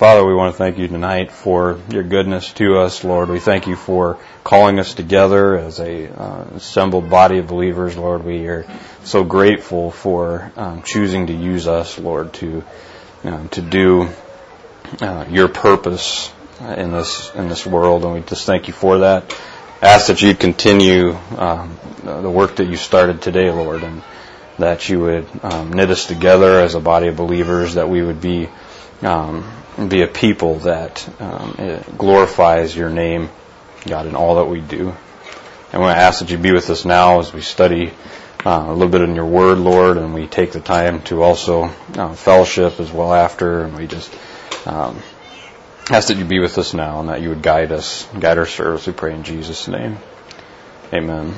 Father, we want to thank you tonight for your goodness to us, Lord. We thank you for calling us together as a assembled body of believers, Lord. We are so grateful for choosing to use us, Lord, to do your purpose in this world, and we just thank you for that. Ask that you'd continue the work that you started today, Lord, and that you would knit us together as a body of believers, that we would be a people that glorifies your name, God, in all that we do. And we ask that you be with us now as we study a little bit in your word, Lord, and we take the time to also fellowship as well after, and we just ask that you be with us now and that you would guide our service. We pray in Jesus' name. Amen.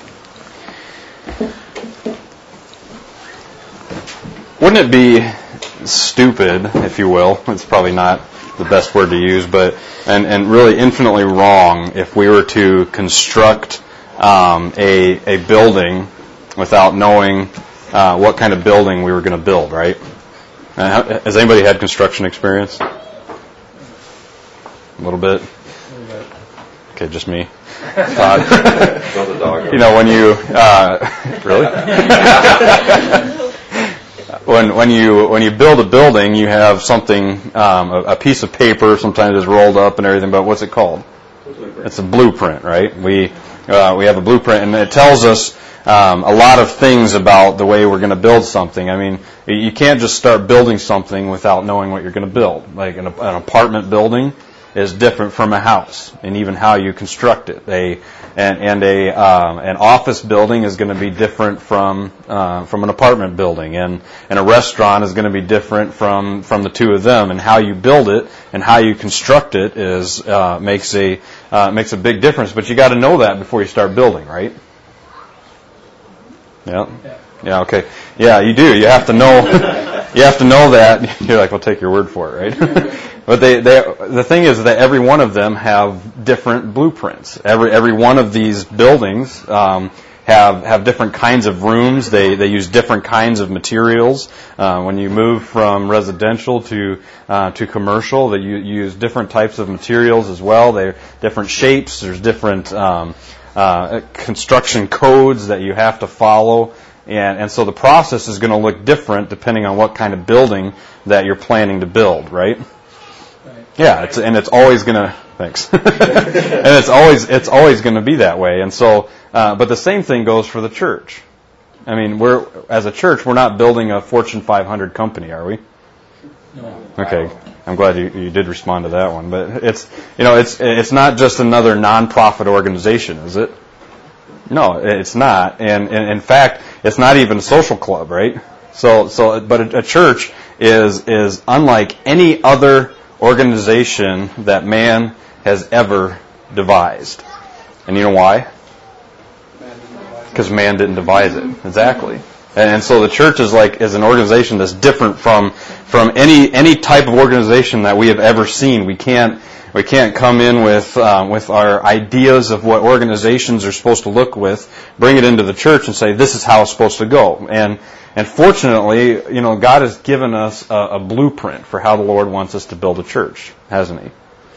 Wouldn't it be stupid, if you will, it's probably not the best word to use, but and really infinitely wrong if we were to construct a building without knowing what kind of building we were going to build, right? Has anybody had construction experience? A little bit? Okay, just me. You know, when you really? When you build a building, you have something, a piece of paper, sometimes it's rolled up and everything, but what's it called? It's a blueprint, right? We have a blueprint, and it tells us a lot of things about the way we're going to build something. I mean, you can't just start building something without knowing what you're going to build. Like an apartment building is different from a house, and even how you construct it. An office building is going to be different from an apartment building, and a restaurant is going to be different from the two of them. And how you build it and how you construct it makes a big difference. But you got to know that before you start building, right? Yeah. Yeah. Okay. Yeah, you do. You have to know. You have to know that. You're like, we'll take your word for it, right? But the thing is that every one of them have different blueprints. Every one of these buildings have different kinds of rooms. They use different kinds of materials. When you move from residential to commercial, they use different types of materials as well. They're different shapes. There's different construction codes that you have to follow. And so the process is going to look different depending on what kind of building that you're planning to build, right? Yeah, it's always going to, thanks. And it's always going to be that way. And so, but the same thing goes for the church. I mean, as a church, we're not building a Fortune 500 company, are we? No. Okay. I'm glad you did respond to that one. But it's not just another nonprofit organization, is it? No, it's not. And in fact, it's not even a social club, right? But a church is unlike any other organization that man has ever devised. And you know why? Because man didn't devise it. Exactly. And so the church is an organization that's different from any type of organization that we have ever seen. We can't come in with our ideas of what organizations are supposed to look with, bring it into the church and say this is how it's supposed to go. And fortunately, God has given us a blueprint for how the Lord wants us to build a church, hasn't He?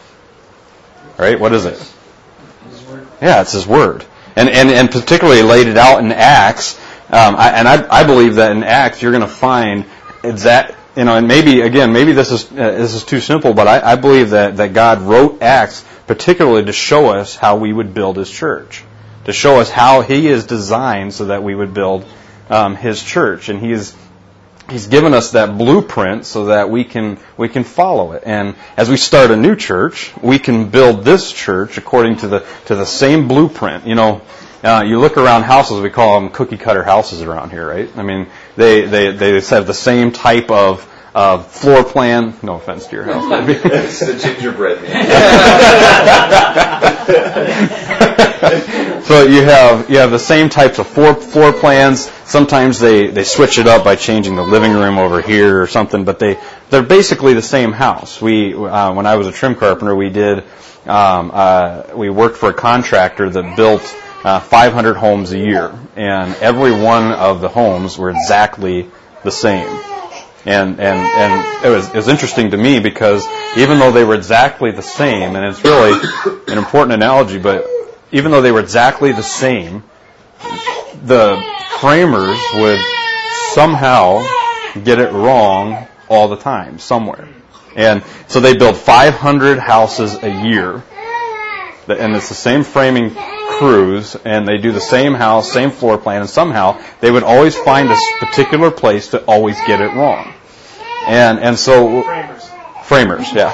Right? What is it? His Word. Yeah, it's His Word. And particularly laid it out in Acts. I believe that in Acts you're going to find exact, and maybe this is too simple, but I believe that God wrote Acts particularly to show us how we would build His church, to show us how He is designed so that we would build His church, and He's given us that blueprint so that we can follow it. And as we start a new church, we can build this church according to the same blueprint. You look around houses, we call them cookie cutter houses around here, right? I mean, they have the same type of floor plan. No offense to your house. It's the gingerbread man. So you have the same types of floor plans. Sometimes they switch it up by changing the living room over here or something, but they're basically the same house. When I was a trim carpenter, we worked for a contractor that built 500 homes a year, and every one of the homes were exactly the same. And it was interesting to me because even though they were exactly the same, and it's really an important analogy, but even though they were exactly the same, the framers would somehow get it wrong all the time, somewhere. And so they build 500 houses a year, and it's the same framing crews, and they do the same house, same floor plan, and somehow they would always find a particular place to always get it wrong. And so framers, yeah.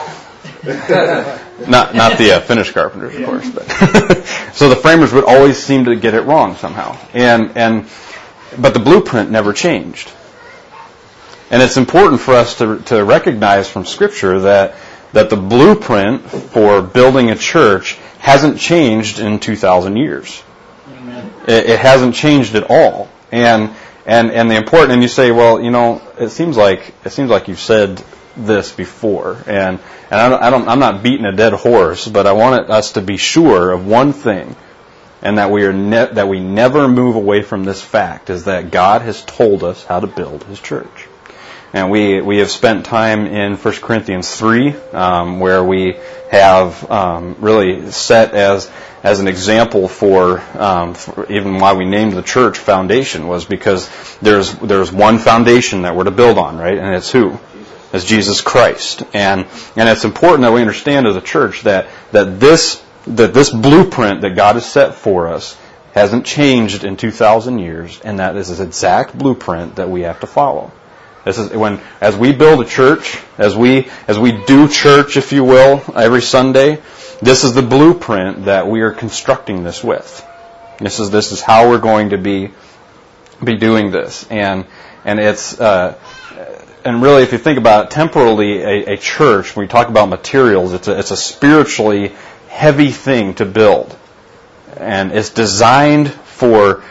Not the finished carpenters, of course, but so the framers would always seem to get it wrong somehow. But the blueprint never changed. And it's important for us to recognize from Scripture that the blueprint for building a church hasn't changed in 2,000 years. Amen. It hasn't changed at all. And the important, and you say, well, it seems like you've said this before, and I'm not beating a dead horse, but I want us to be sure of one thing, and that we never move away from this fact, is that God has told us how to build His church. And we have spent time in 1 Corinthians 3, where we have really set as an example for even why we named the church Foundation, was because there's one foundation that we're to build on, right? And it's who? It's Jesus Christ. And it's important that we understand as a church that this blueprint that God has set for us hasn't changed in 2,000 years, and that is an exact blueprint that we have to follow. This is as we build a church, as we do church, if you will, every Sunday, this is the blueprint that we are constructing this with. This is how we're going to be doing this. And it's and really, if you think about it, temporally, a church, when we talk about materials, it's a spiritually heavy thing to build, and it's designed for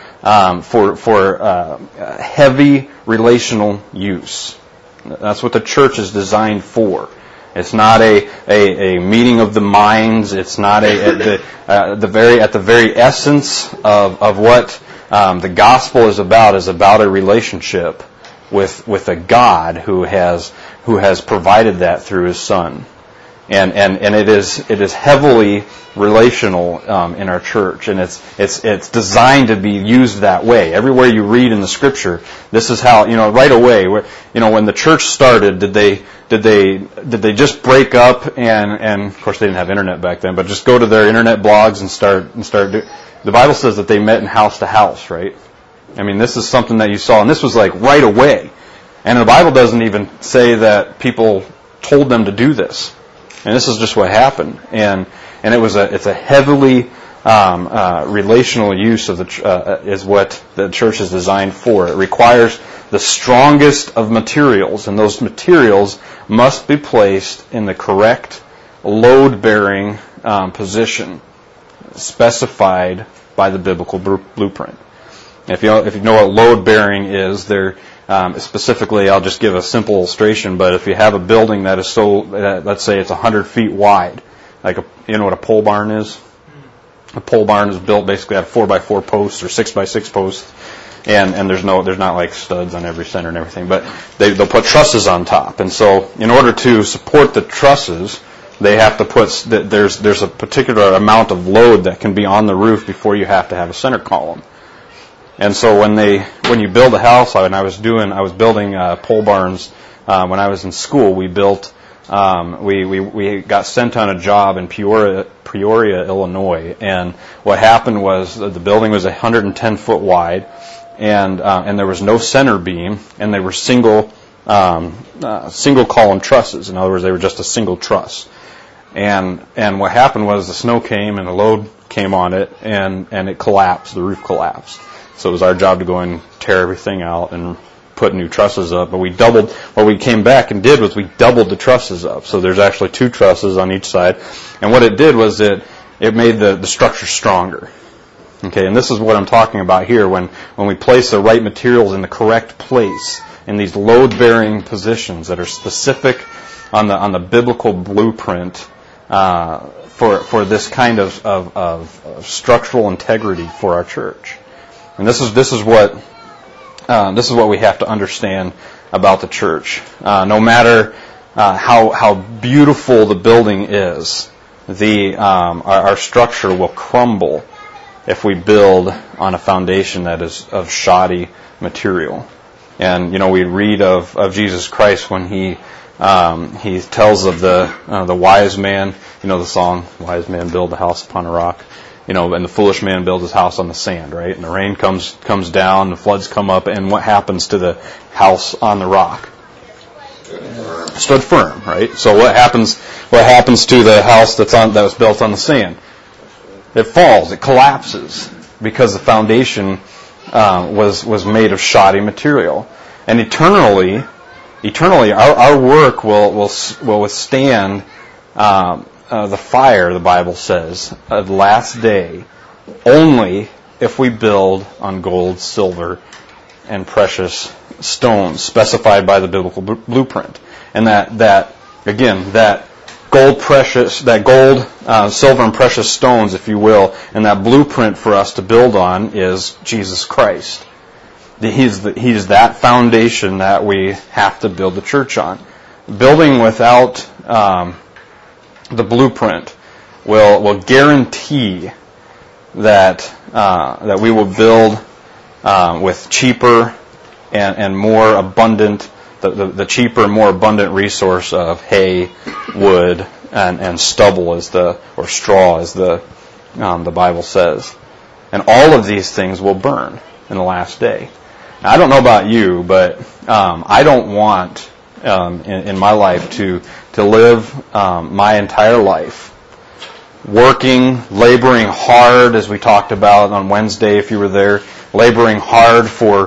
heavy relational use. That's what the church is designed for. It's not a meeting of the minds. It's not at the very essence of what the gospel is about a relationship with a God who has provided that through His Son. And it is heavily relational in our church, and it's designed to be used that way. Everywhere you read in the Scripture, this is how, right away, when the church started, did they just break up and of course they didn't have internet back then, but just go to their internet blogs and start the Bible says that they met in house to house, right? I mean, this is something that you saw, and this was like right away. And the Bible doesn't even say that people told them to do this. And this is just what happened, and it's a heavily relational use of is what the church is designed for. It requires the strongest of materials, and those materials must be placed in the correct load-bearing position specified by the biblical blueprint. If you know what load-bearing is, specifically, I'll just give a simple illustration, but if you have a building that is let's say it's 100 feet wide, you know what a pole barn is? A pole barn is built basically out of 4x4 posts or 6x6 posts, and there's not like studs on every center and everything, but they'll put trusses on top. And so in order to support the trusses, they have to put, there's a particular amount of load that can be on the roof before you have to have a center column. And so when you build a house, I was building pole barns when I was in school. We built we got sent on a job in Peoria, Illinois, and what happened was the building was 110 foot wide, and there was no center beam, and they were single column trusses. In other words, they were just a single truss. And what happened was the snow came and the load came on it, and it collapsed. The roof collapsed. So it was our job to go and tear everything out and put new trusses up. But what we came back and did was we doubled the trusses up. So there's actually 2 trusses on each side. And what it did was it made the structure stronger. Okay, and this is what I'm talking about here. When we place the right materials in the correct place, in these load-bearing positions that are specific on the biblical blueprint for this kind of structural integrity for our church. And this is what we have to understand about the church. No matter how beautiful the building is, our structure will crumble if we build on a foundation that is of shoddy material. And we read of Jesus Christ when he tells of the wise man. The song, "Wise man build a house upon a rock." And the foolish man builds his house on the sand, right? And the rain comes down, the floods come up, and what happens to the house on the rock? Stood firm, right? So what happens to the house that was built on the sand? It falls, it collapses, because the foundation was made of shoddy material. And eternally, our work will withstand the fire, the Bible says, of the last day, only if we build on gold, silver, and precious stones specified by the biblical blueprint. And that gold, silver, and precious stones, if you will, and that blueprint for us to build on is Jesus Christ. He's that foundation that we have to build the church on. Building without the blueprint will guarantee that we will build with cheaper and more abundant, the cheaper and more abundant resource of hay, wood, and stubble or straw, as the Bible says. And all of these things will burn in the last day. Now, I don't know about you, but I don't want in my life to live my entire life working, laboring hard, as we talked about on Wednesday if you were there, laboring hard for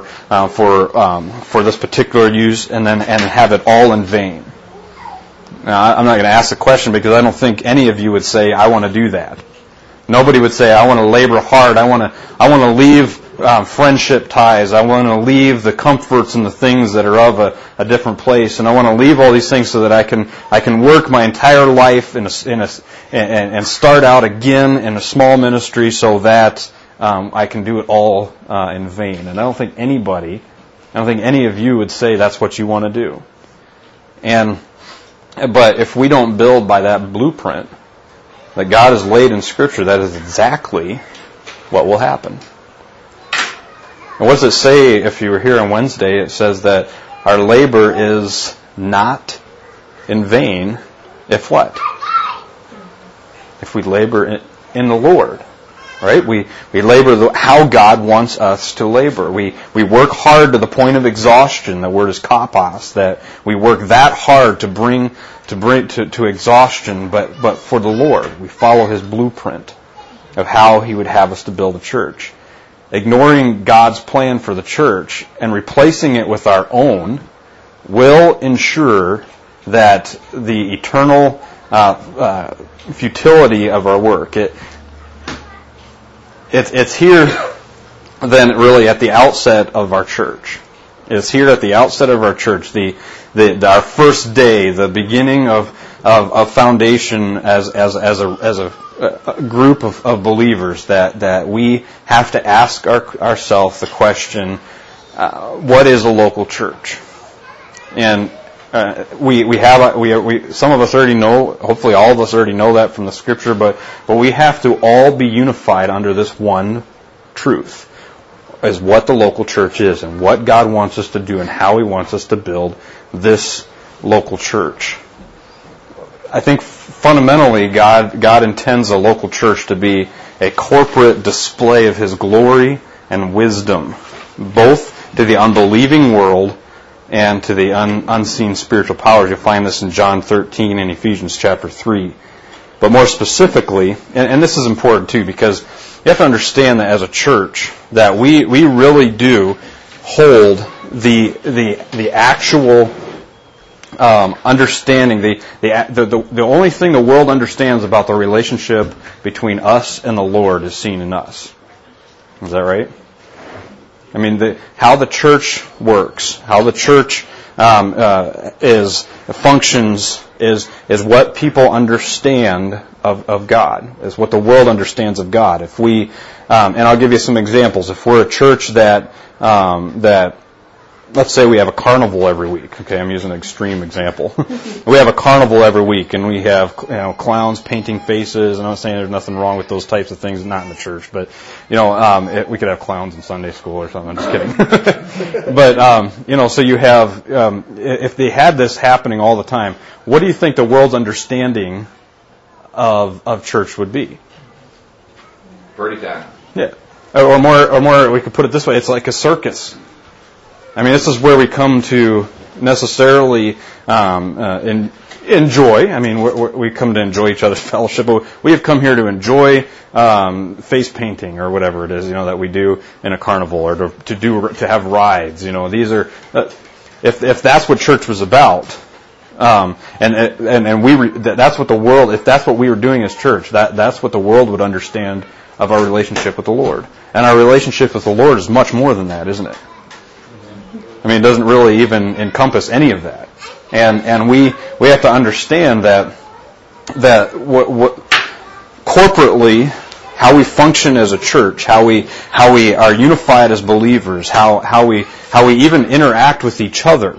this particular use, and have it all in vain. Now, I'm not going to ask the question because I don't think any of you would say, "I want to do that." Nobody would say, "I want to labor hard. I want to leave friendship ties. I want to leave the comforts and the things that are of a different place, and I want to leave all these things so that I can work my entire life and start out again in a small ministry so that I can do it all in vain." And I don't think any of you would say that's what you want to do. But if we don't build by that blueprint that God has laid in Scripture, that is exactly what will happen. And what does it say if you were here on Wednesday? It says that our labor is not in vain if what? If we labor in the Lord. Right? We labor how God wants us to labor. We work hard to the point of exhaustion. The word is kapos, that we work that hard to bring to exhaustion, but for the Lord. We follow His blueprint of how He would have us to build a church. Ignoring God's plan for the church and replacing it with our own will ensure that the eternal futility of our work. It's here then really at the outset of our church. It's here at the outset of our church, our first day, the beginning of foundation as a group of believers that we have to ask ourselves the question, what is a local church? And some of us already know, hopefully all of us already know that from the Scripture, but we have to all be unified under this one truth, is what the local church is and what God wants us to do and how He wants us to build this local church. I think fundamentally God intends a local church to be a corporate display of His glory and wisdom, both to the unbelieving world and to the unseen spiritual powers. You'll find this in John 13 and Ephesians chapter 3. But more specifically, and this is important too, because you have to understand that as a church, that we really do hold the actual understanding, the only thing the world understands about the relationship between us and the Lord is seen in us. Is that right? I mean, how the church works, how the church functions is what people understand of God, is what the world understands of God. If we, and I'll give you some examples. If we're a church that let's say we have a carnival every week. Okay, I'm using an extreme example. We have a carnival every week, and we have clowns painting faces. And I'm not saying there's nothing wrong with those types of things, not in the church, but we could have clowns in Sunday school or something. I'm just kidding. But so you have if they had this happening all the time, what do you think the world's understanding of church would be? Party time. Yeah, or more. We could put it this way: it's like a circus. I mean, this is where we come to necessarily enjoy. I mean, we come to enjoy each other's fellowship, but we have come here to enjoy face painting or whatever it is, that we do in a carnival, or to have rides. These are if that's what church was about, that's what the world. If that's what we were doing as church, that's what the world would understand of our relationship with the Lord. And our relationship with the Lord is much more than that, isn't it? I mean, it doesn't really even encompass any of that. And we have to understand that what corporately, how we function as a church, how we are unified as believers, how we even interact with each other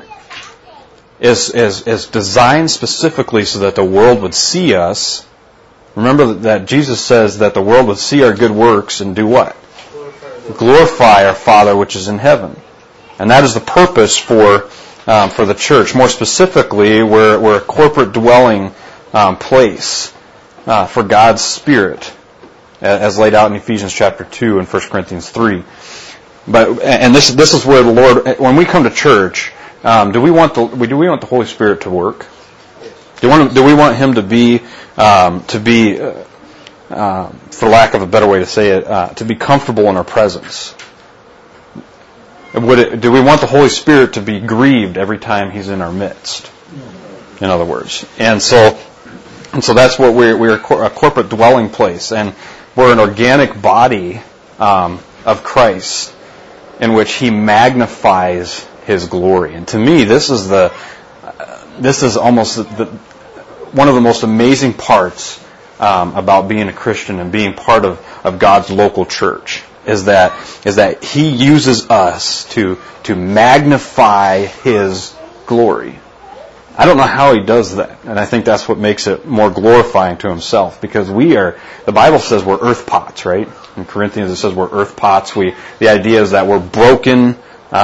is designed specifically so that the world would see us. Remember that Jesus says that the world would see our good works and do what? Glorify our Father which is in heaven. And that is the purpose for the church. More specifically, we're a corporate dwelling place for God's Spirit, as laid out in Ephesians chapter 2 and 1 Corinthians 3. And this is where the Lord, when we come to church, do we want the Holy Spirit to work? Do we want Him to be for lack of a better way to say it, to be comfortable in our presence? Do we want the Holy Spirit to be grieved every time He's in our midst? In other words, and so that's what we're a corporate dwelling place, and we're an organic body of Christ in which He magnifies His glory. And to me, this is almost one of the most amazing parts about being a Christian and being part of God's local church. Is that He uses us to magnify His glory. I don't know how He does that, and I think that's what makes it more glorifying to Himself, because the Bible says we're earth pots, right? In Corinthians it says we're earth pots. The idea is that we're broken,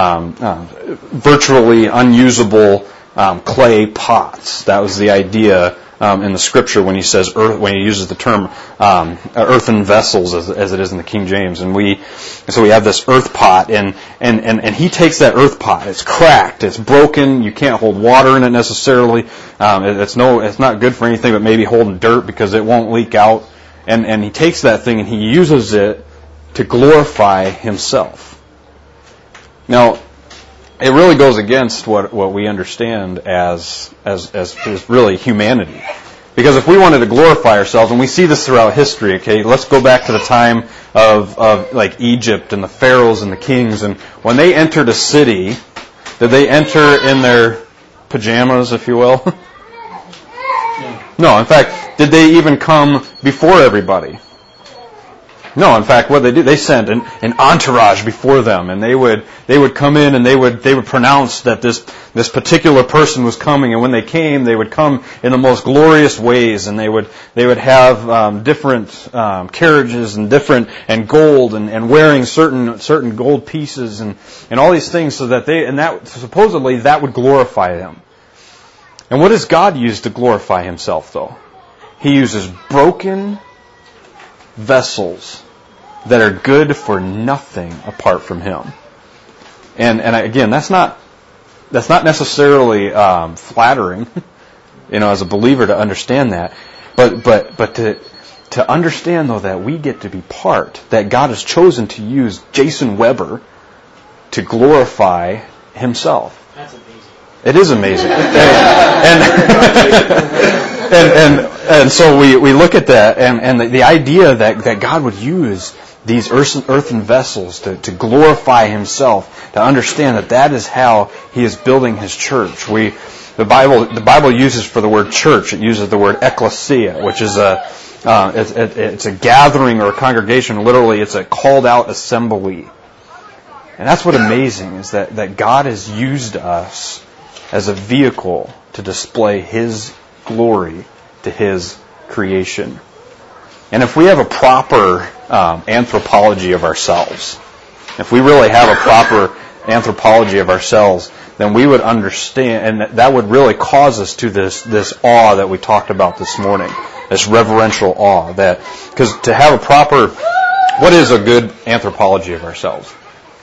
virtually unusable clay pots. That was the idea in the Scripture when he says when he uses the term earthen vessels as it is in the King James, and so we have this earth pot, and he takes that earth pot. It's cracked, it's broken. You can't hold water in it necessarily. It's not good for anything but maybe holding dirt because it won't leak out. And he takes that thing and he uses it to glorify Himself. Now, it really goes against what we understand as really humanity. Because if we wanted to glorify ourselves, and we see this throughout history, okay, let's go back to the time of like Egypt and the pharaohs and the kings, and when they entered a city, did they enter in their pajamas, if you will? No, in fact, did they even come before everybody? No, in fact, what they do, they sent an entourage before them, and they would come in and they would pronounce that this particular person was coming, and when they came, they would come in the most glorious ways, and they would have different carriages and gold and wearing certain gold pieces and all these things, so that supposedly that would glorify them. And what does God use to glorify Himself, though? He uses broken vessels that are good for nothing apart from Him. And again, that's not necessarily flattering, as a believer to understand that. But to understand though that we get to be part, that God has chosen to use Jason Weber to glorify Himself. That's amazing. It is amazing. And so we look at that, and the idea that God would use these earthen vessels to glorify Himself, to understand that is how He is building His church. The Bible uses for the word church, it uses the word ecclesia, which is it's a gathering or a congregation. Literally, it's a called out assembly. And that's what amazing is that God has used us as a vehicle to display His glory to His creation. And if we have a proper anthropology of ourselves, if we really have a proper anthropology of ourselves, then we would understand, and that would really cause us to this awe that we talked about this morning, this reverential awe. Because to have a proper, what is a good anthropology of ourselves?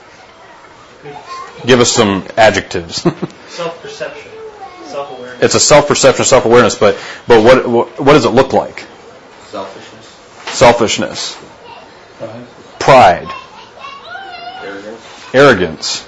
Give us some adjectives. Self-perception, self-awareness. It's a self-perception, self-awareness, but what does it look like? Selfishness. Pride. Arrogance.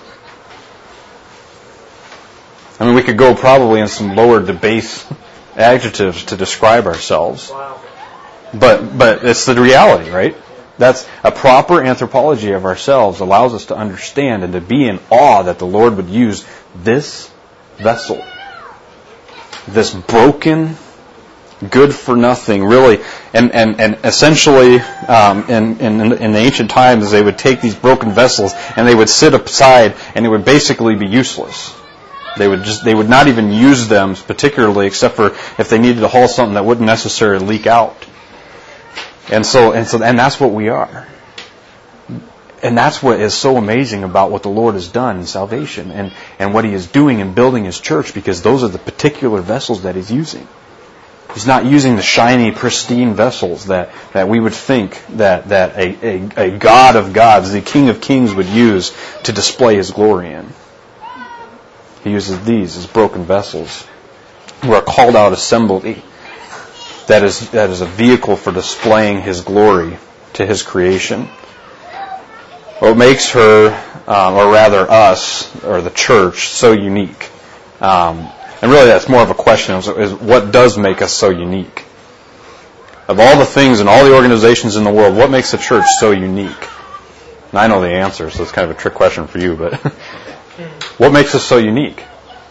I mean, we could go probably in some lower debase adjectives to describe ourselves. Wow. But it's the reality, right? That's a proper anthropology of ourselves allows us to understand and to be in awe that the Lord would use this vessel, this broken, good for nothing, really, and essentially in the ancient times they would take these broken vessels and they would sit aside and it would basically be useless. They would not even use them particularly, except for if they needed to haul something that wouldn't necessarily leak out. And that's what we are. And that's what is so amazing about what the Lord has done in salvation and what He is doing in building His church, because those are the particular vessels that He's using. He's not using the shiny, pristine vessels that we would think that a God of gods, the King of kings, would use to display His glory in. He uses these as broken vessels. We're a called out assembly that is a vehicle for displaying His glory to His creation. What makes her, or rather us, or the church, so unique? And really that's more of a question, is what does make us so unique? Of all the things and all the organizations in the world, what makes the church so unique? And I know the answer, so it's kind of a trick question for you, but what makes us so unique?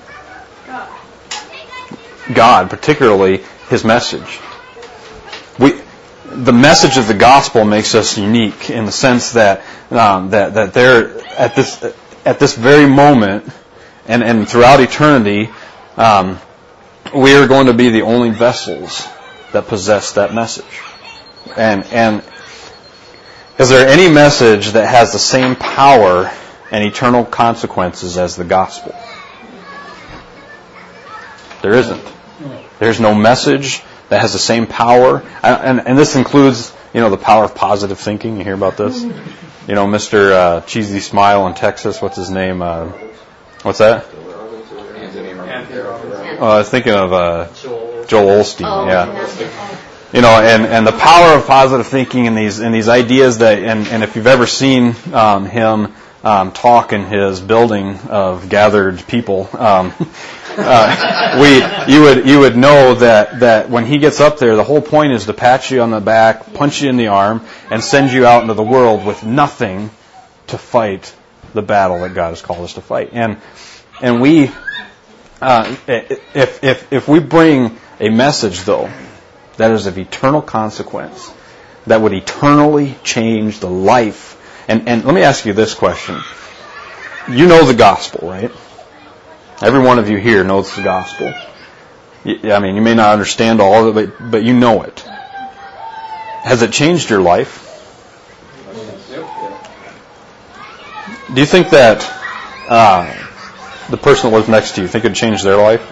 God, particularly His message. The message of the gospel makes us unique in the sense that there at this very moment and throughout eternity, we are going to be the only vessels that possess that message. And is there any message that has the same power and eternal consequences as the gospel? There isn't. There's no message that has the same power, and this includes, the power of positive thinking. You hear about this? Mr. Cheesy Smile in Texas. What's his name? What's that? I was thinking of Joel Osteen. Oh, Yeah. And the power of positive thinking and these ideas that, and if you've ever seen him talk in his building of gathered people, you would know that when he gets up there, the whole point is to pat you on the back, punch you in the arm, and send you out into the world with nothing to fight the battle that God has called us to fight. And we, if we bring a message though that is of eternal consequence, that would eternally change the life. And let me ask you this question. You know the gospel, right? Every one of you here knows the gospel. I mean, you may not understand all of it, but you know it. Has it changed your life? Do you think that the person that lives next to you, think it changed their life?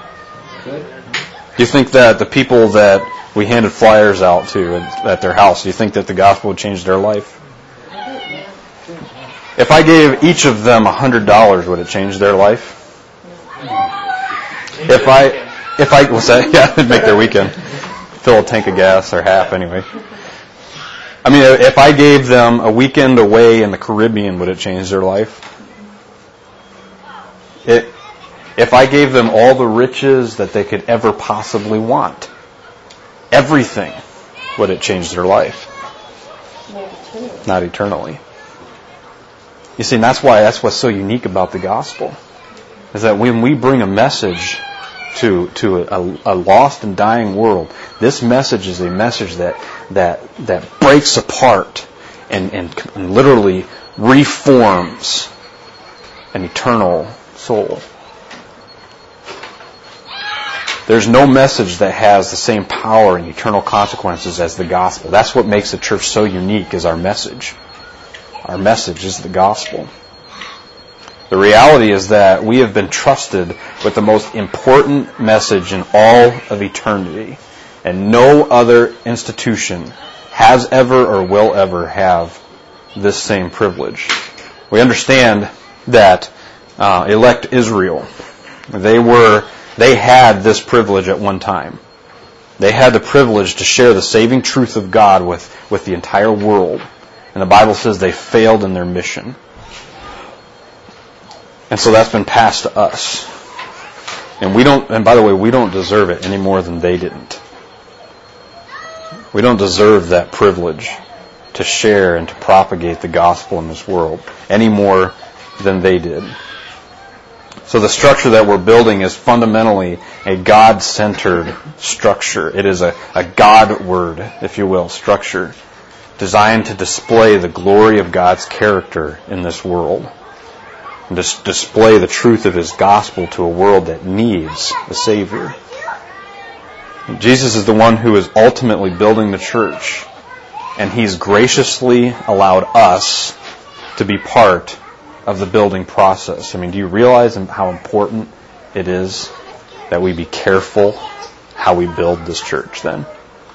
Do you think that the people that we handed flyers out to at their house, do you think that the gospel would change their life? If I gave each of them $100, would it change their life? If I what's that? Yeah, it'd make their weekend. Fill a tank of gas, or half anyway. I mean, if I gave them a weekend away in the Caribbean, would it change their life? If I gave them all the riches that they could ever possibly want, everything, would it change their life? Not eternally. You see, and that's what's so unique about the gospel, is that when we bring a message to a lost and dying world, this message is a message that breaks apart and literally reforms an eternal soul. There's no message that has the same power and eternal consequences as the gospel. That's what makes the church so unique, is our message. Our message is the gospel. The reality is that we have been trusted with the most important message in all of eternity, and no other institution has ever or will ever have this same privilege. We understand that elect Israel, they had this privilege at one time. They had the privilege to share the saving truth of God with the entire world. And the Bible says they failed in their mission. And so that's been passed to us. And by the way, we don't deserve it any more than they didn't. We don't deserve that privilege to share and to propagate the gospel in this world any more than they did. So the structure that we're building is fundamentally a God-centered structure. It is a God-word, if you will, structure designed to display the glory of God's character in this world and to display the truth of His gospel to a world that needs a Savior. Jesus is the one who is ultimately building the church, and He's graciously allowed us to be part of the building process. I mean, do you realize how important it is that we be careful how we build this church then?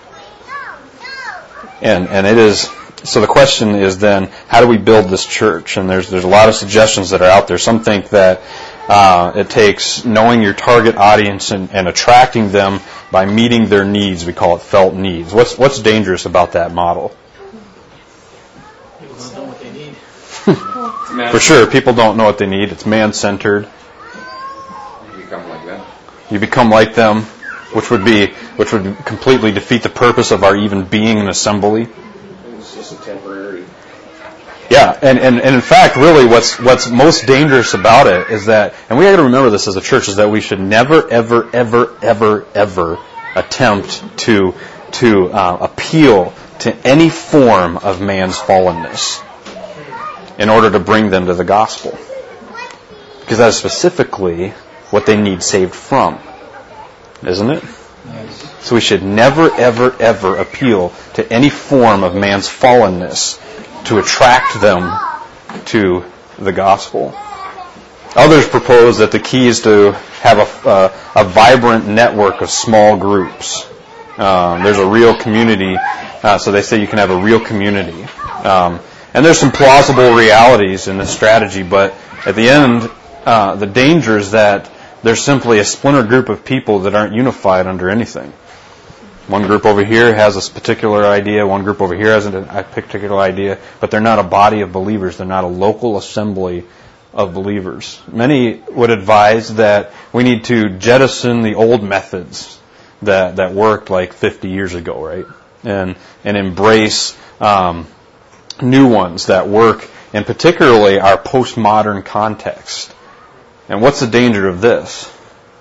And it is, so the question is then, how do we build this church? And there's a lot of suggestions that are out there. Some think that it takes knowing your target audience and attracting them by meeting their needs. We call it felt needs. What's dangerous about that model? People don't know what they need. For sure, people don't know what they need. It's man-centered. You become like them. You become like them, which would completely defeat the purpose of our even being an assembly. It's just a temporary. Yeah, and in fact, really, what's most dangerous about it is that, and we got to remember this as a church, is that we should never, ever, ever, ever, ever attempt to appeal to any form of man's fallenness in order to bring them to the gospel, because that is specifically what they need saved from, isn't it? Yes. So we should never, ever, ever appeal to any form of man's fallenness to attract them to the gospel. Others propose that the key is to have a vibrant network of small groups. There's a real community, so they say you can have a real community. And there's some plausible realities in this strategy, but at the end, the danger is that there's simply a splinter group of people that aren't unified under anything. One group over here has a particular idea, one group over here has a particular idea, but they're not a body of believers. They're not a local assembly of believers. Many would advise that we need to jettison the old methods that worked like 50 years ago, right? And embrace new ones that work in particularly our postmodern context. And what's the danger of this?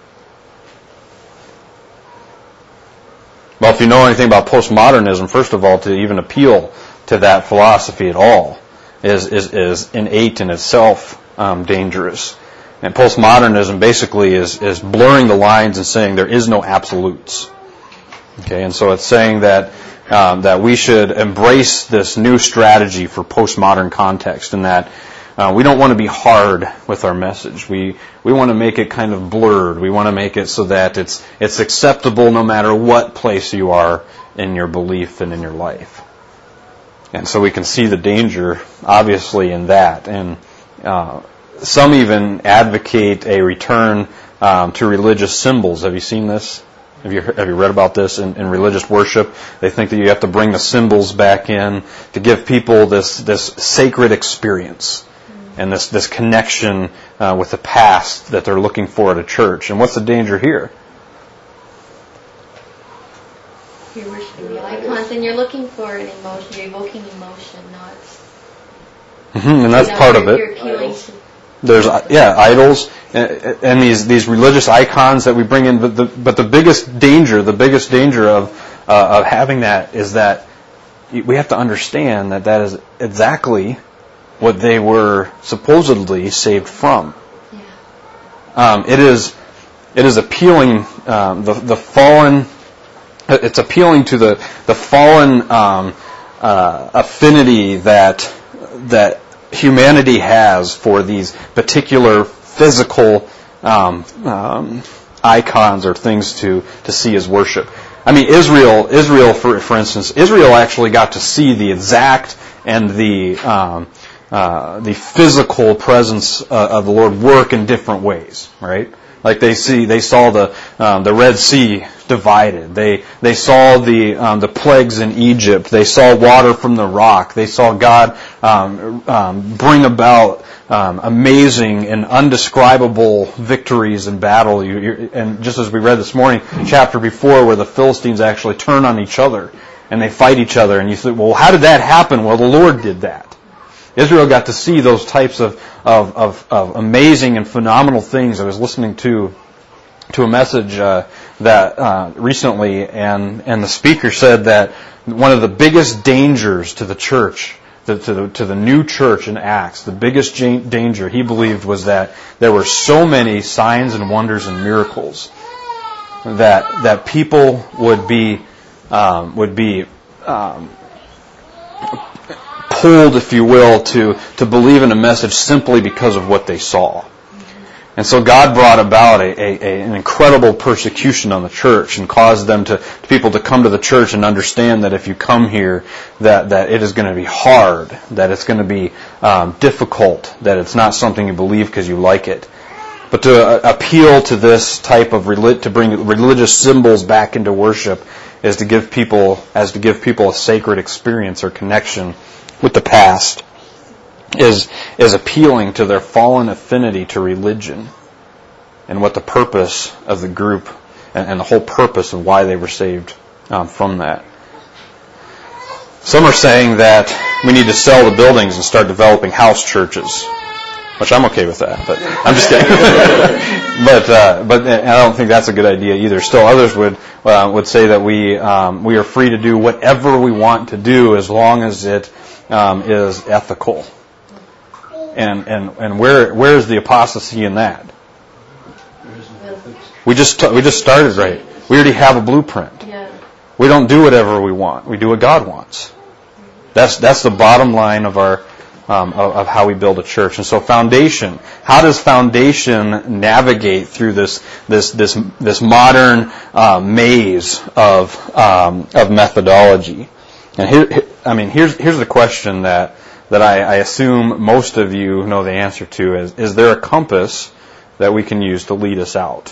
Well, if you know anything about postmodernism, first of all, to even appeal to that philosophy at all is innate in itself dangerous. And postmodernism basically is blurring the lines and saying there is no absolutes. Okay, and so it's saying that we should embrace this new strategy for postmodern context, and that we don't want to be hard with our message. We want to make it kind of blurred. We want to make it so that it's acceptable no matter what place you are in your belief and in your life. And so we can see the danger, obviously, in that. And some even advocate a return to religious symbols. Have you seen this? Have you read about this in religious worship? They think that you have to bring the symbols back in to give people this sacred experience and this connection with the past that they're looking for at a church. And what's the danger here? You're worshiping the icons, and you're looking for an emotion. You're evoking emotion, not. And that's part of it. You're appealing to. There's idols and these religious icons that we bring in. But the biggest danger of having that is that we have to understand that is exactly what they were supposedly saved from. Yeah. It is appealing the fallen. It's appealing to the fallen affinity that humanity has for these particular physical icons or things to see as worship. I mean, Israel, for instance, Israel actually got to see the exact and the physical presence of the Lord work in different ways, right? Like they saw the Red Sea divided. They saw the plagues in Egypt. They saw water from the rock. They saw God bring about amazing and undescribable victories in battle. And just as we read this morning, chapter before, where the Philistines actually turn on each other and they fight each other, and you say, well, how did that happen? Well, the Lord did that. Israel got to see those types of amazing and phenomenal things. I was listening to a message that recently, and the speaker said that one of the biggest dangers to the church, to the new church in Acts, the biggest danger he believed was that there were so many signs and wonders and miracles that people would be pulled, if you will, to believe in a message simply because of what they saw. And so God brought about an incredible persecution on the church and caused people to come to the church and understand that if you come here, that it is going to be hard, that it's going to be difficult, that it's not something you believe because you like it. But to appeal to this type of to bring religious symbols back into worship is to give people a sacred experience or connection with the past, is appealing to their fallen affinity to religion and what the purpose of the group and the whole purpose of why they were saved from that. Some are saying that we need to sell the buildings and start developing house churches, which I'm okay with that, but I'm just kidding. but I don't think that's a good idea either. Still, others would say that we are free to do whatever we want to do as long as it is ethical. And where is the apostasy in that? We just started right. We already have a blueprint. Yeah. We don't do whatever we want. We do what God wants. That's the bottom line of our of how we build a church. And so foundation. How does foundation navigate through this modern maze of methodology? And here's the question that I assume most of you know the answer to is there a compass that we can use to lead us out?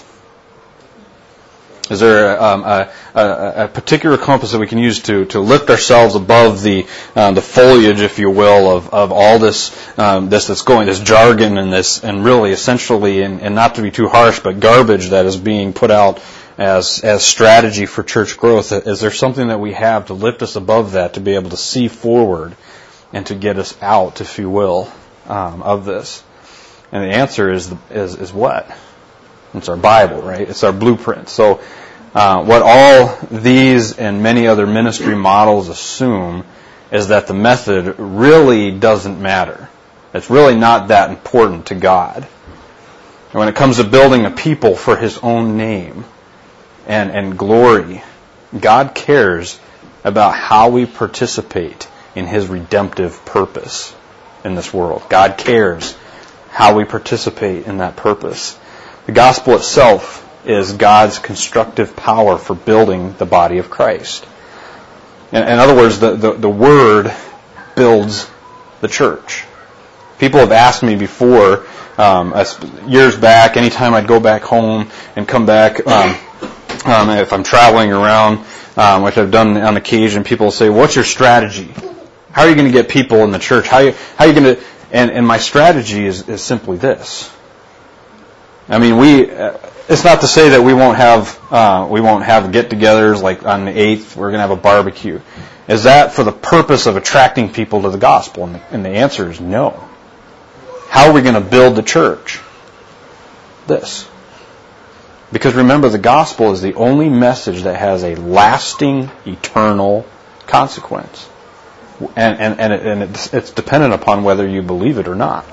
Is there a particular compass that we can use to lift ourselves above the foliage, if you will, of all this that's going, this jargon and really essentially, and not to be too harsh, but garbage that is being put out as strategy for church growth? Is there something that we have to lift us above that, to be able to see forward and to get us out, if you will, of this? And the answer is what? It's our Bible, right? It's our blueprint. So what all these and many other ministry models assume is that the method really doesn't matter. It's really not that important to God. And when it comes to building a people for His own name and glory, God cares about how we participate in His redemptive purpose in this world. God cares how we participate in that purpose. The gospel itself is God's constructive power for building the body of Christ. In other words, the Word builds the church. People have asked me before, years back, anytime I'd go back home and come back, if I'm traveling around, which I've done on occasion, people will say, "What's your strategy? How are you going to get people in the church? How are you going to?" And my strategy is simply this. I mean, it's not to say that we won't have get-togethers like on the 8th. We're going to have a barbecue. Is that for the purpose of attracting people to the gospel? And the answer is no. How are we going to build the church? This. Because remember, the gospel is the only message that has a lasting, eternal consequence. and it's dependent upon whether you believe it or not.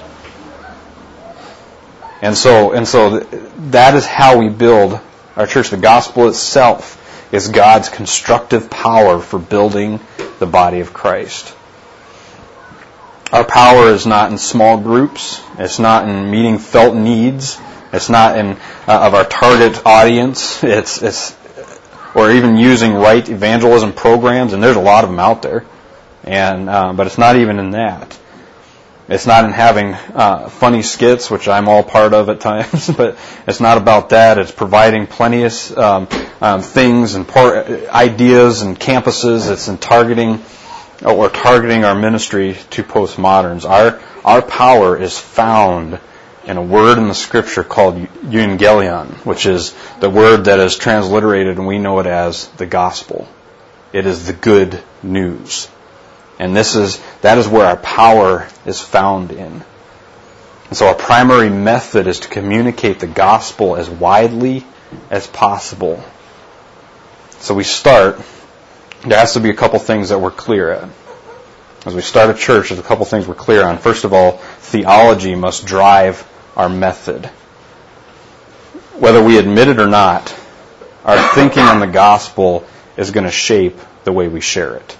And so that is how we build our church. The gospel itself is God's constructive power for building the body of Christ. Our power is not in small groups. It's not in meeting felt needs. It's not in of our target audience. It's or even using right evangelism programs, and there's a lot of them out there. And but it's not even in that. It's not in having funny skits, which I'm all part of at times, but it's not about that. It's providing plenteous things and ideas and campuses. It's in targeting our ministry to postmoderns. Our power is found in a word in the Scripture called euangelion, which is the word that is transliterated, and we know it as the gospel. It is the good news. And that is where our power is found in. And so our primary method is to communicate the gospel as widely as possible. So we start, there has to be a couple things that we're clear at. As we start a church, there's a couple things we're clear on. First of all, theology must drive our method. Whether we admit it or not, our thinking on the gospel is going to shape the way we share it.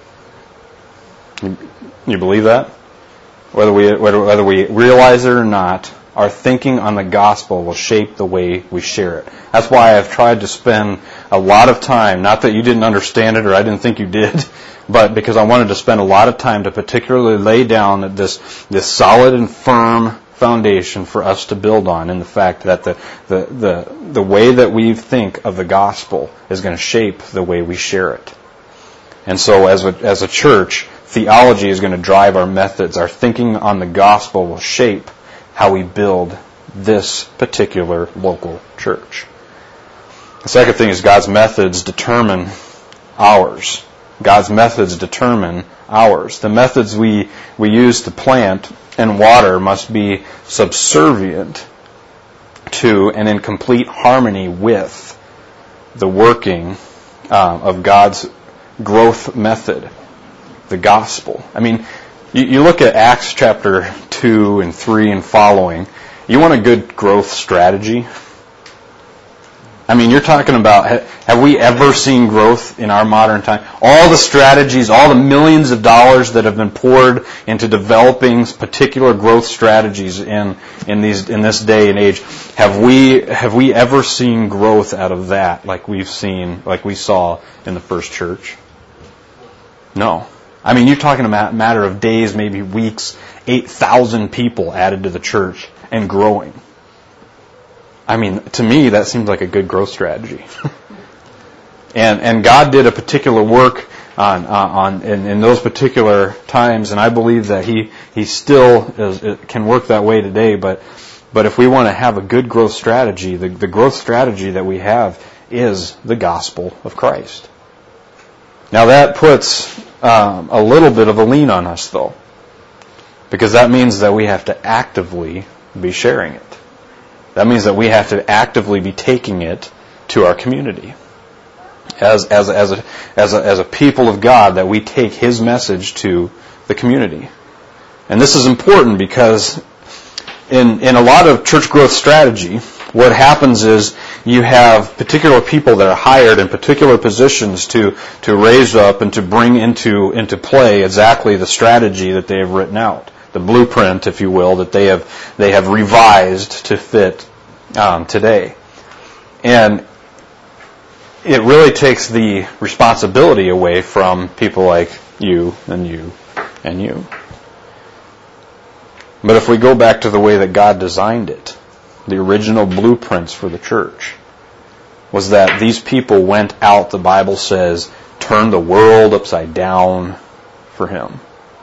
You believe that? Whether we realize it or not, our thinking on the gospel will shape the way we share it. That's why I've tried to spend a lot of time, not that you didn't understand it or I didn't think you did, but because I wanted to spend a lot of time to particularly lay down this solid and firm foundation for us to build on, in the fact that the way that we think of the gospel is going to shape the way we share it. And so as a church, theology is going to drive our methods. Our thinking on the gospel will shape how we build this particular local church. The second thing is God's methods determine ours. God's methods determine ours. The methods we use to plant and water must be subservient to and in complete harmony with the working of God's growth method, the gospel. I mean, you look at Acts chapter 2 and 3 and following. You want a good growth strategy? I mean, you're talking about, have we ever seen growth in our modern time? All the strategies, all the millions of dollars that have been poured into developing particular growth strategies in this day and age, have we ever seen growth out of that like we saw in the first church? No. I mean, you're talking about a matter of days, maybe weeks, 8,000 people added to the church and growing. I mean, to me, that seems like a good growth strategy. and God did a particular work in those particular times, and I believe that He still can work that way today. But if we want to have a good growth strategy, the growth strategy that we have is the gospel of Christ. Now that puts a little bit of a lean on us, though, because that means that we have to actively be sharing it. That means that we have to actively be taking it to our community. As a people of God, that we take His message to the community. And this is important because in a lot of church growth strategy, what happens is you have particular people that are hired in particular positions to raise up and to bring into play exactly the strategy that they have written out. The blueprint, if you will, that they have revised to fit today. And it really takes the responsibility away from people like you and you and you. But if we go back to the way that God designed it, the original blueprints for the church was that these people went out, the Bible says, turned the world upside down for Him.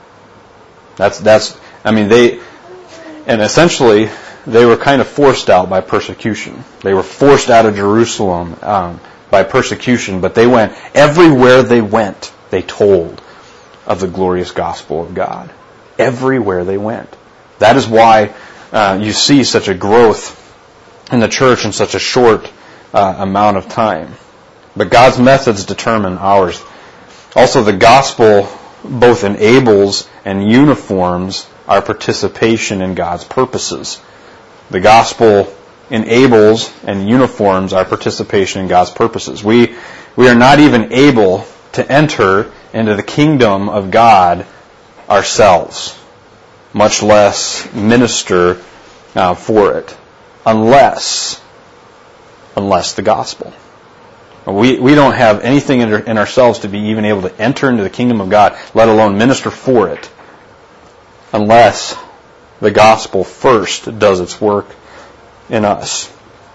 Essentially, they were kind of forced out by persecution. They were forced out of Jerusalem by persecution, but they went, everywhere they went, they told of the glorious gospel of God. Everywhere they went. That is why you see such a growth in the church in such a short amount of time. But God's methods determine ours. Also, the gospel both enables and uniforms our participation in God's purposes. The gospel enables and uniforms our participation in God's purposes. We are not even able to enter into the kingdom of God ourselves, much less minister for it, unless the gospel. We don't have anything in ourselves to be even able to enter into the kingdom of God, let alone minister for it, unless the gospel first does its work in us.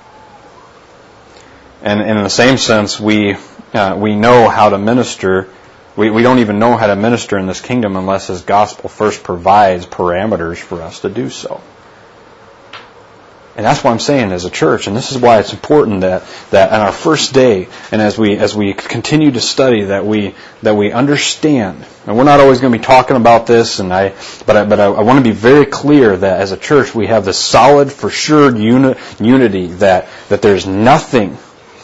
And in the same sense, we know how to minister. We don't even know how to minister in this kingdom unless His gospel first provides parameters for us to do so. And that's what I'm saying as a church, and this is why it's important that on our first day, and as we continue to study, that we understand. And we're not always going to be talking about this, but I want to be very clear that as a church we have this solid, for sure unity that there is nothing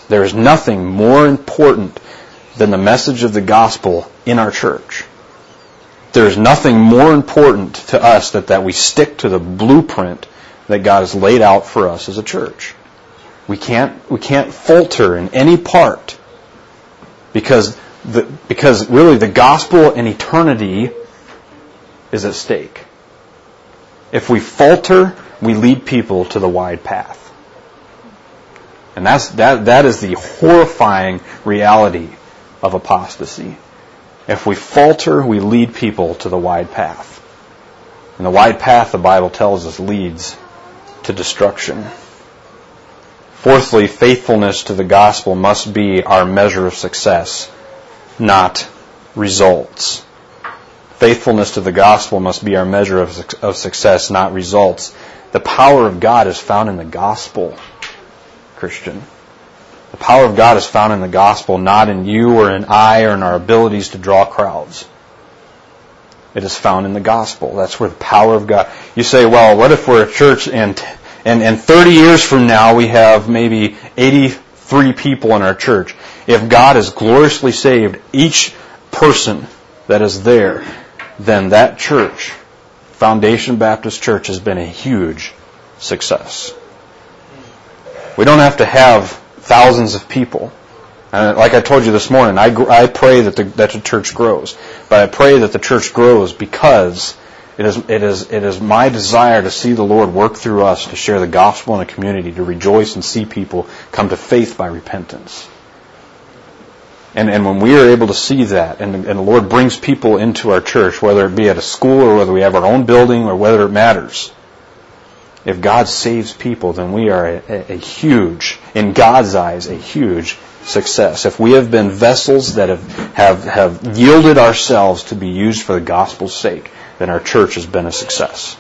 more important than the message of the gospel in our church. There is nothing more important to us that we stick to the blueprint that God has laid out for us as a church. We can't falter in any part because really the gospel and eternity is at stake. If we falter, we lead people to the wide path. And that is the horrifying reality of apostasy. If we falter, we lead people to the wide path. And the wide path, the Bible tells us, leads to destruction. Fourthly, faithfulness to the gospel must be our measure of success, not results. Faithfulness to the gospel must be our measure of success, not results. The power of God is found in the gospel, Christian. The power of God is found in the gospel, not in you or in I or in our abilities to draw crowds. It is found in the gospel. That's where the power of God... You say, well, what if we're a church and 30 years from now we have maybe 83 people in our church? If God has gloriously saved each person that is there, then that church, Foundation Baptist Church, has been a huge success. We don't have to have thousands of people. And like I told you this morning, I pray that the church grows. But I pray that the church grows because it is my desire to see the Lord work through us to share the gospel in a community, to rejoice and see people come to faith by repentance. And when we are able to see that, and the Lord brings people into our church, whether it be at a school or whether we have our own building or whether it matters, if God saves people, then we are a huge, in God's eyes, a huge success. If we have been vessels that have yielded ourselves to be used for the gospel's sake, then our church has been a success.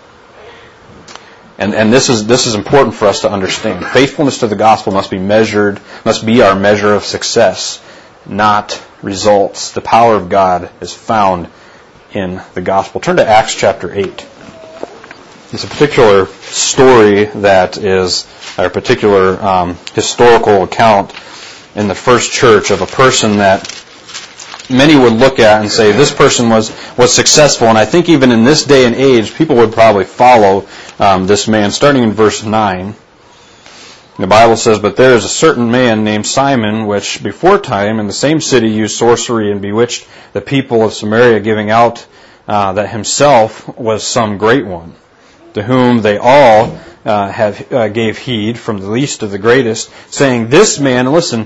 And this is important for us to understand. Faithfulness to the gospel must be our measure of success, not results. The power of God is found in the gospel. Turn to Acts chapter 8. It's a particular story that is a particular historical account in the first church of a person that many would look at and say, this person was successful. And I think even in this day and age, people would probably follow this man. Starting in verse 9, the Bible says, "But there is a certain man named Simon, which before time in the same city used sorcery and bewitched the people of Samaria, giving out that himself was some great one, to whom they all gave heed, from the least to the greatest, saying, this man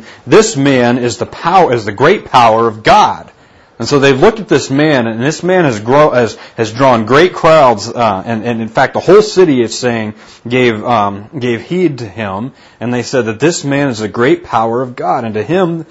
is the great power of God." And so they've looked at this man, and this man has drawn great crowds, and in fact the whole city, it's saying, gave heed to him, and they said that this man is the great power of God, and to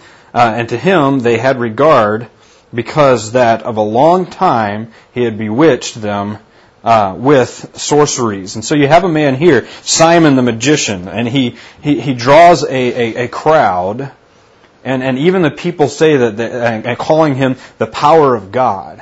him they had regard, because that of a long time he had bewitched them with sorceries. And so you have a man here, Simon the magician, and he draws a crowd, and even the people say that, calling him the power of God.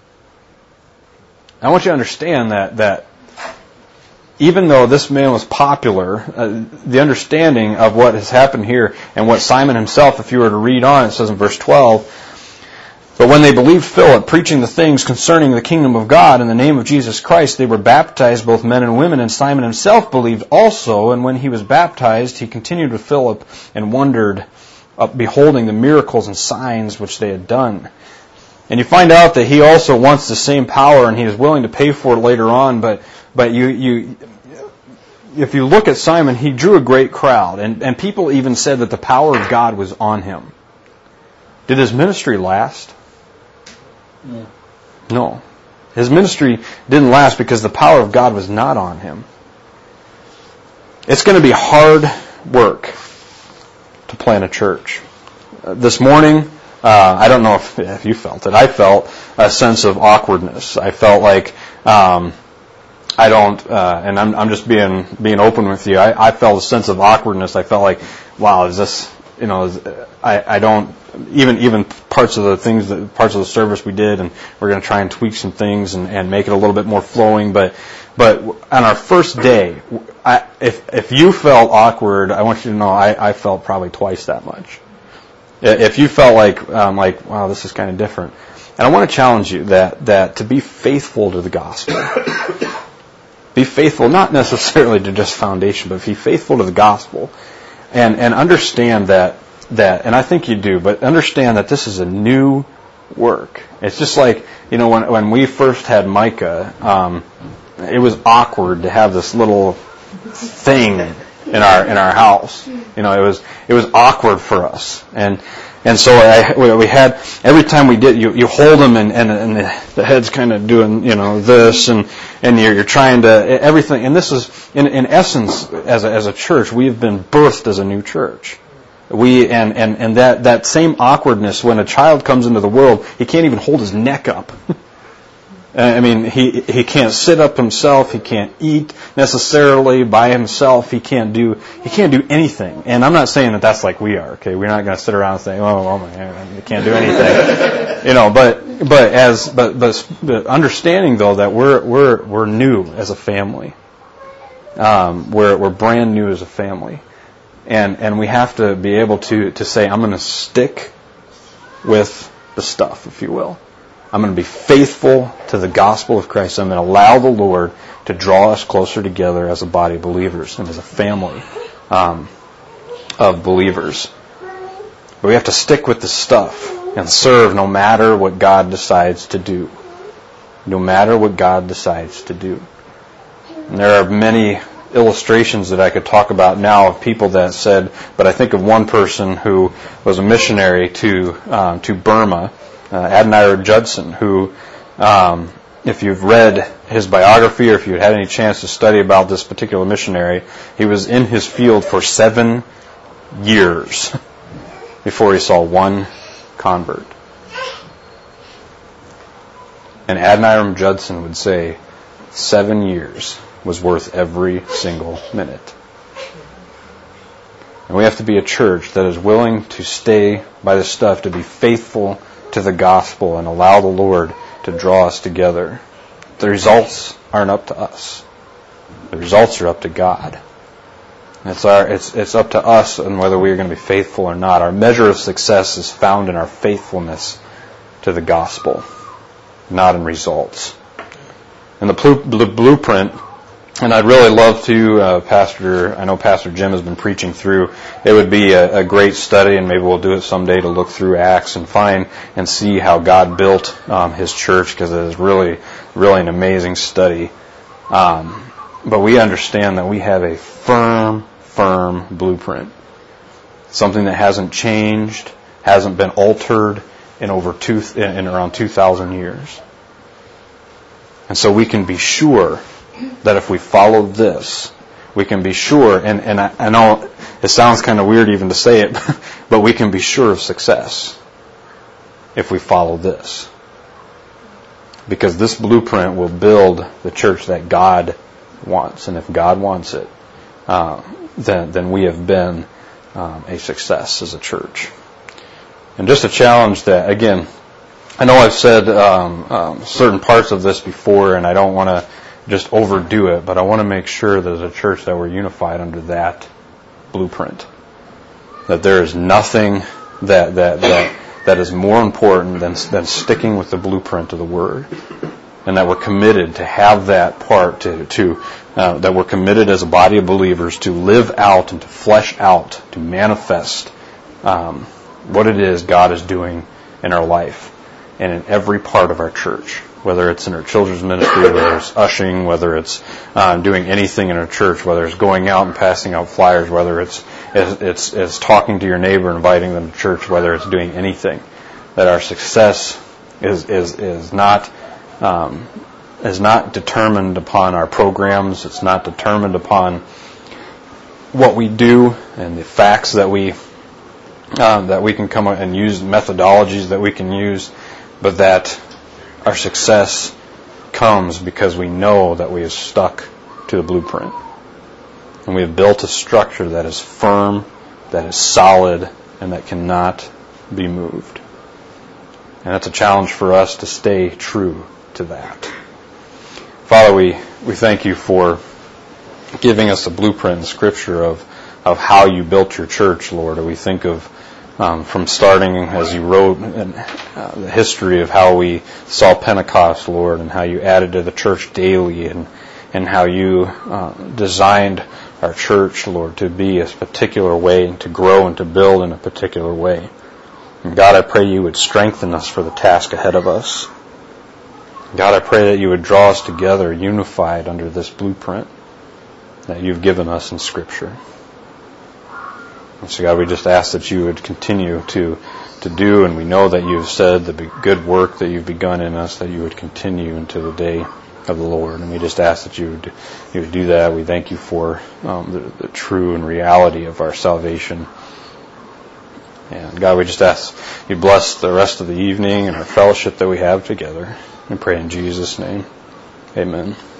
I want you to understand that even though this man was popular, the understanding of what has happened here and what Simon himself, if you were to read on, it says in verse 12, But when they believed Philip, preaching the things concerning the kingdom of God in the name of Jesus Christ, they were baptized, both men and women, and Simon himself believed also. And when he was baptized, he continued with Philip and wondered, beholding the miracles and signs which they had done. And you find out that he also wants the same power, and he is willing to pay for it later on. But if you look at Simon, he drew a great crowd, and people even said that the power of God was on him. Did his ministry last? No. His ministry didn't last because the power of God was not on him. It's going to be hard work to plant a church. This morning, I don't know if you felt it. I felt a sense of awkwardness. I felt like and I'm just being open with you. I felt a sense of awkwardness. I felt like, wow, is this, I don't, even parts of the service we did, and we're going to try and tweak some things and make it a little bit more flowing. But on our first day, if you felt awkward, I want you to know I felt probably twice that much. If you felt like wow, this is kind of different, and I want to challenge you that to be faithful to the gospel. Be faithful, not necessarily to just foundation, but be faithful to the gospel, and understand that, and I think you do, but understand that this is a new work. It's just like, when we first had Micah, it was awkward to have this little thing in our house. It was awkward for us, and so we had, every time we did, you hold them and the head's kind of doing, this, and you're trying to, everything. And this is, in essence, as a church, we have been birthed as a new church. And that same awkwardness when a child comes into the world, he can't even hold his neck up. I mean, he can't sit up himself. He can't eat necessarily by himself. He can't do anything. And I'm not saying that that's like we are. Okay, we're not going to sit around and say, "Oh my God, you can't do anything." But understanding though that we're new as a family. We're brand new as a family, and we have to be able to say, "I'm going to stick with the stuff," if you will. I'm going to be faithful to the gospel of Christ. I'm going to allow the Lord to draw us closer together as a body of believers and as a family of believers. But we have to stick with the stuff and serve no matter what God decides to do. No matter what God decides to do. And there are many illustrations that I could talk about now of people that said, but I think of one person who was a missionary to Burma, Adoniram Judson, who, if you've read his biography or if you had any chance to study about this particular missionary, he was in his field for 7 years before he saw one convert. And Adoniram Judson would say 7 years was worth every single minute. And we have to be a church that is willing to stay by the stuff, to be faithful to the gospel and allow the Lord to draw us together. The results aren't up to us. The results are up to God. It's up to us and whether we are going to be faithful or not. Our measure of success is found in our faithfulness to the gospel, not in results. And the blueprint, and I'd really love to, I know Pastor Jim has been preaching through, it would be a great study, and maybe we'll do it someday, to look through Acts and find and see how God built His church, because it is really, really an amazing study. But we understand that we have a firm blueprint. Something that hasn't changed, hasn't been altered in around 2,000 years. And so we can be sure that if we follow this, we can be sure, and I know it sounds kind of weird even to say it, but we can be sure of success if we follow this. Because this blueprint will build the church that God wants, and if God wants it, then we have been a success as a church. And just a challenge that, again, I know I've said certain parts of this before, and I don't want to just overdo it, but I want to make sure that as a church that we're unified under that blueprint. That there is nothing that that is more important than sticking with the blueprint of the Word. And that we're committed to have that part, that we're committed as a body of believers to live out and to flesh out, to manifest what it is God is doing in our life and in every part of our church. Whether it's in our children's ministry, whether it's ushering, whether it's doing anything in our church, whether it's going out and passing out flyers, whether it's talking to your neighbor, inviting them to church, whether it's doing anything, that our success is not determined upon our programs. It's not determined upon what we do and the facts that we can come up and use, methodologies that we can use, but that our success comes because we know that we have stuck to the blueprint. And we have built a structure that is firm, that is solid, and that cannot be moved. And that's a challenge for us to stay true to that. Father, we thank you for giving us a blueprint in Scripture of how you built your church, Lord. We think of from starting as you wrote the history of how we saw Pentecost, Lord, and how you added to the church daily, and how you designed our church, Lord, to be a particular way and to grow and to build in a particular way. And God, I pray you would strengthen us for the task ahead of us. God, I pray that you would draw us together, unified under this blueprint that you've given us in Scripture. And so, God, we just ask that you would continue to do, and we know that you've said the good work that you've begun in us, that you would continue into the day of the Lord. And we just ask that you would do that. We thank you for the true and reality of our salvation. And God, we just ask you bless the rest of the evening and our fellowship that we have together. We pray in Jesus' name. Amen.